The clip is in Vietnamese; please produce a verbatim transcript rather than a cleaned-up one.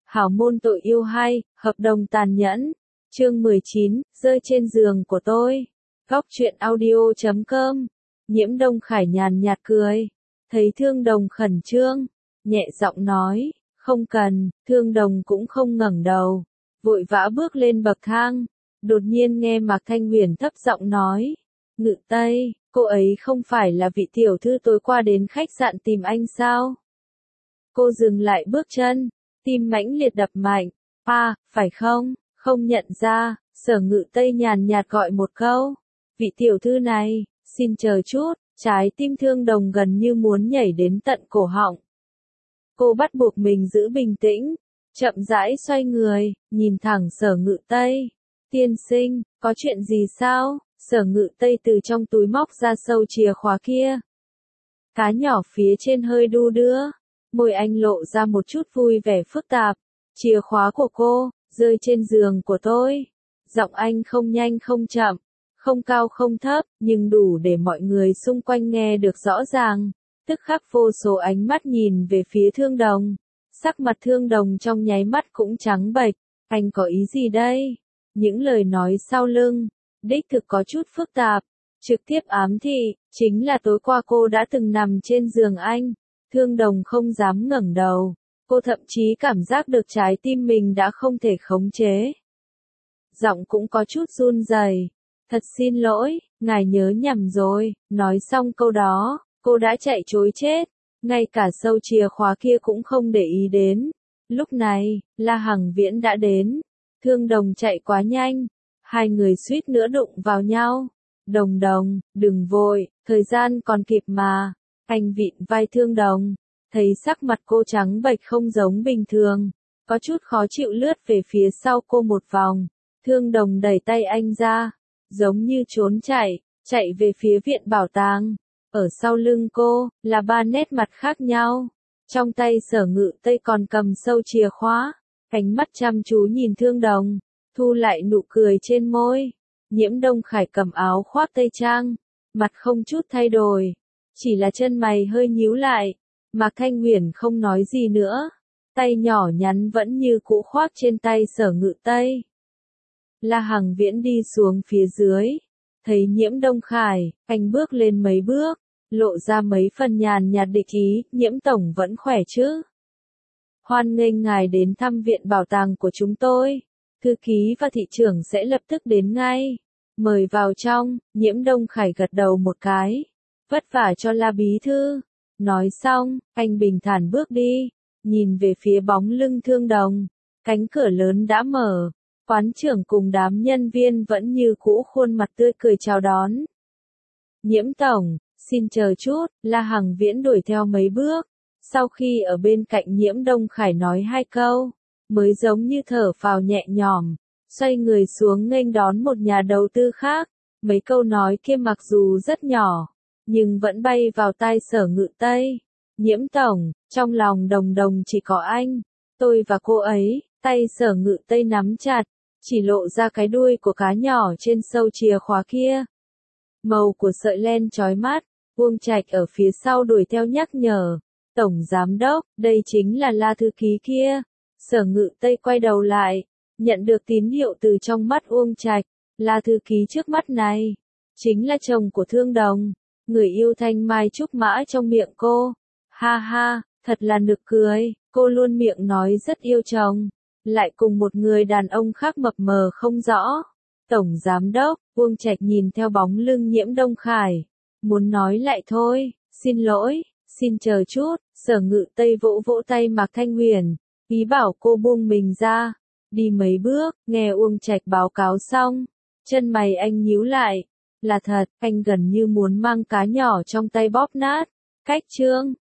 Hảo môn tội yêu hay, hợp đồng tàn nhẫn. Chương mười chín, rơi trên giường của tôi. Góc truyện audio chấm com. Nhiễm Đông Khải nhàn nhạt cười. Thấy Thương Đồng khẩn trương, nhẹ giọng nói, không cần. Thương Đồng cũng không ngẩng đầu, vội vã bước lên bậc thang. Đột nhiên nghe Mạc Thanh Huyền thấp giọng nói, Ngự Tây, cô ấy không phải là vị tiểu thư tối qua đến khách sạn tìm anh sao? Cô dừng lại bước chân, tim mãnh liệt đập mạnh. À, phải không? Không nhận ra. Sở Ngự Tây nhàn nhạt gọi một câu. Vị tiểu thư này, xin chờ chút. Trái tim Thương Đồng gần như muốn nhảy đến tận cổ họng. Cô bắt buộc mình giữ bình tĩnh, chậm rãi xoay người, nhìn thẳng Sở Ngự Tây. Tiên sinh, có chuyện gì sao? Sở Ngự Tây từ trong túi móc ra sâu chìa khóa kia. Cá nhỏ phía trên hơi đu đưa, môi anh lộ ra một chút vui vẻ phức tạp. Chìa khóa của cô, rơi trên giường của tôi. Giọng anh không nhanh không chậm, không cao không thấp, nhưng đủ để mọi người xung quanh nghe được rõ ràng. Tức khắc vô số ánh mắt nhìn về phía Thương Đồng. Sắc mặt Thương Đồng trong nháy mắt cũng trắng bệch. Anh có ý gì đây? Những lời nói sau lưng, đích thực có chút phức tạp. Trực tiếp ám thị, chính là tối qua cô đã từng nằm trên giường anh. Thương Đồng không dám ngẩng đầu. Cô thậm chí cảm giác được trái tim mình đã không thể khống chế. Giọng cũng có chút run rẩy. Thật xin lỗi, ngài nhớ nhầm rồi. Nói xong câu đó, cô đã chạy trối chết. Ngay cả sâu chìa khóa kia cũng không để ý đến. Lúc này, La Hằng Viễn đã đến. Thương Đồng chạy quá nhanh. Hai người suýt nữa đụng vào nhau. Đồng Đồng, đừng vội, thời gian còn kịp mà. Anh vịn vai Thương Đồng. Thấy sắc mặt cô trắng bệch không giống bình thường. Có chút khó chịu lướt về phía sau cô một vòng. Thương Đồng đẩy tay anh ra. Giống như trốn chạy, chạy về phía viện bảo tàng. Ở sau lưng cô, là ba nét mặt khác nhau. Trong tay Sở Ngự Tây còn cầm sâu chìa khóa. Ánh mắt chăm chú nhìn Thương Đồng. Thu lại nụ cười trên môi. Nhiễm Đông Khải cầm áo khoác tây trang. Mặt không chút thay đổi. Chỉ là chân mày hơi nhíu lại. Mạc Thanh Huyền không nói gì nữa. Tay nhỏ nhắn vẫn như cũ khoác trên tay Sở Ngự Tây. La Hằng Viễn đi xuống phía dưới. Thấy Nhiễm Đông Khải, anh bước lên mấy bước. Lộ ra mấy phần nhàn nhạt địch ý. Nhiễm Tổng vẫn khỏe chứ? Hoan nghênh ngài đến thăm viện bảo tàng của chúng tôi. Thư ký và thị trưởng sẽ lập tức đến ngay. Mời vào trong. Nhiễm Đông Khải gật đầu một cái. Vất vả cho La bí thư. Nói xong, anh bình thản bước đi. Nhìn về phía bóng lưng Thương Đồng. Cánh cửa lớn đã mở. Quán trưởng cùng đám nhân viên vẫn như cũ khuôn mặt tươi cười chào đón. Nhiễm Tổng, xin chờ chút. La Hằng Viễn đuổi theo mấy bước. Sau khi ở bên cạnh Nhiễm Đông Khải nói hai câu, mới giống như thở phào nhẹ nhõm, xoay người xuống nghênh đón một nhà đầu tư khác. Mấy câu nói kia mặc dù rất nhỏ, nhưng vẫn bay vào tai Sở Ngự Tây. Nhiễm Tổng, trong lòng Đồng Đồng chỉ có anh, tôi và cô ấy. Tay Sở Ngự Tây nắm chặt, chỉ lộ ra cái đuôi của cá nhỏ trên sâu chìa khóa kia. Màu của sợi len chói mắt. Uông Trạch ở phía sau đuổi theo nhắc nhở. Tổng Giám Đốc, đây chính là La thư ký kia. Sở Ngự Tây quay đầu lại, nhận được tín hiệu từ trong mắt Uông Trạch. La thư ký trước mắt này, chính là chồng của Thương Đồng. Người yêu thanh mai trúc mã trong miệng cô. Ha ha, thật là nực cười. Cô luôn miệng nói rất yêu chồng, lại cùng một người đàn ông khác mập mờ không rõ. Tổng Giám Đốc, Uông Trạch nhìn theo bóng lưng Nhiễm Đông Khải. Muốn nói lại thôi, xin lỗi, xin chờ chút. Sở Ngự Tây vỗ vỗ tay Mạc Thanh Huyền, ý bảo cô buông mình ra. Đi mấy bước, nghe Uông Trạch báo cáo xong. Chân mày anh nhíu lại. Là thật, anh gần như muốn mang cá nhỏ trong tay bóp nát. Cách chương.